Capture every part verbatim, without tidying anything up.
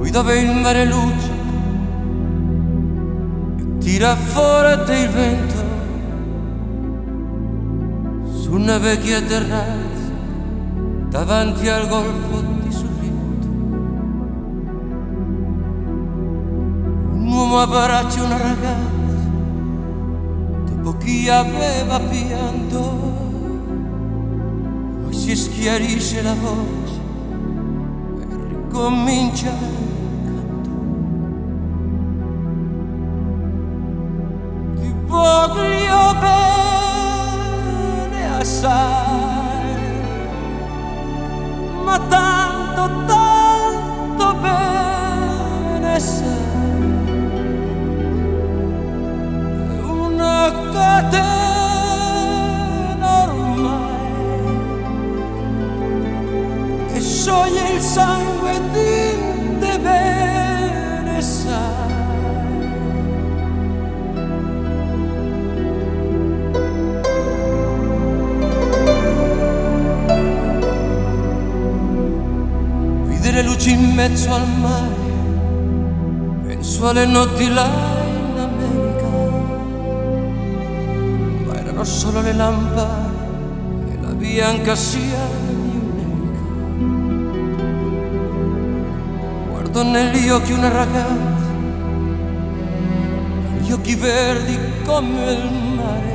qui dove il mare luce e tira fuori il vento su una vecchia terrazza davanti al golfo di Sorrento. Un uomo abbraccia una ragazza dopo chi aveva pianto, poi si schiarisce la voce e ricomincia il canto. Ti voglio bene assai, ma tanto, tanto bene sai, è una catena ormai che scioglie il sangue di te bene sai. Le luci in mezzo al mare, penso alle notti là in America, ma erano solo le lampade e la bianca scia di un'elica. Guardo negli occhi una ragazza, gli occhi verdi come il mare,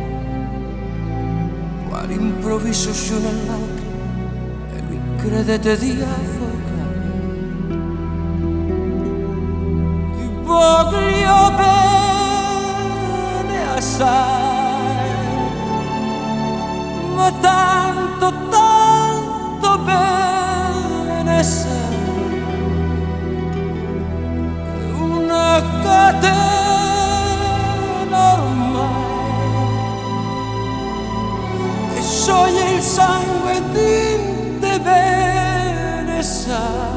quale improvviso scione lacrime e lui credete di affogare. Voglio bene assai, ma tanto, tanto bene sai, è una catena ormai che scioglie il sangue di te bene sai.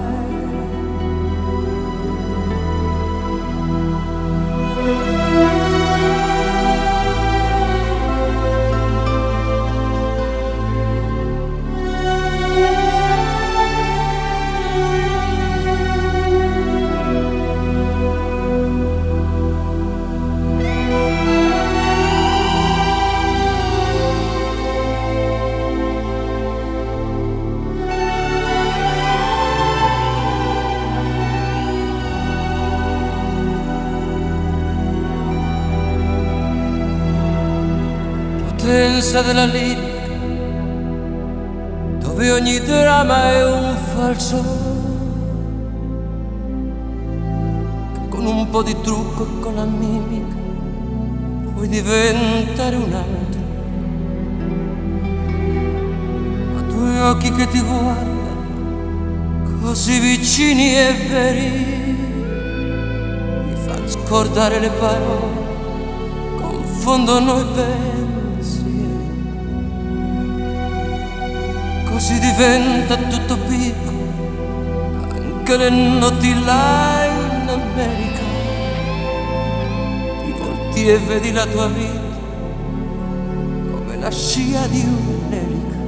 Potenza della lirica, dove ogni dramma è un falso, che con un po' di trucco e con la mimica puoi diventare un altro. Ma due occhi che ti guardano così vicini e veri mi fanno scordare le parole, confondono i pensieri. Così diventa tutto piccolo, anche le notti là in America. Ti volti e vedi la tua vita come la scia di un'elica.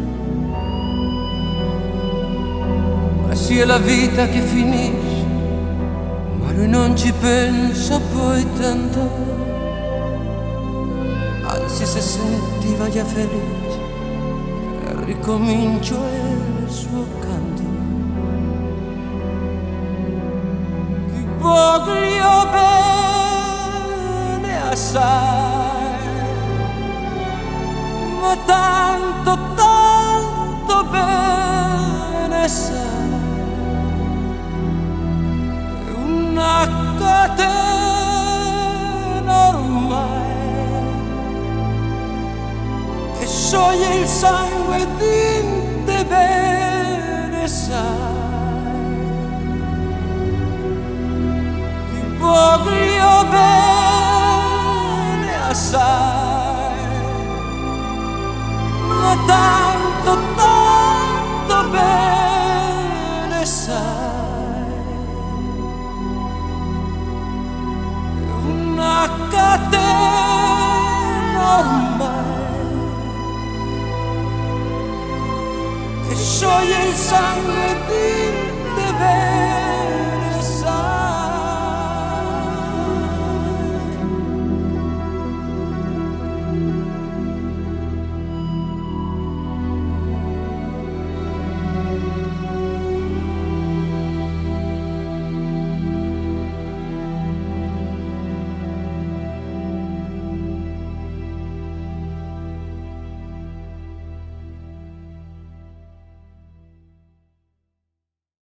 Ma sì, è la vita che finisce, ma lui non ci pensa poi tanto. Anzi, se sentiva già felice, ricomincio il suo canto. Ti voglio bene assai, ma tanto, tanto bene sai, è una catena ormai che scioglie il sangue di te bene sai. Ti voglio bene assai, ma tanto, tanto bene sai, è una catena ormai che scioglie il sangue di te bene.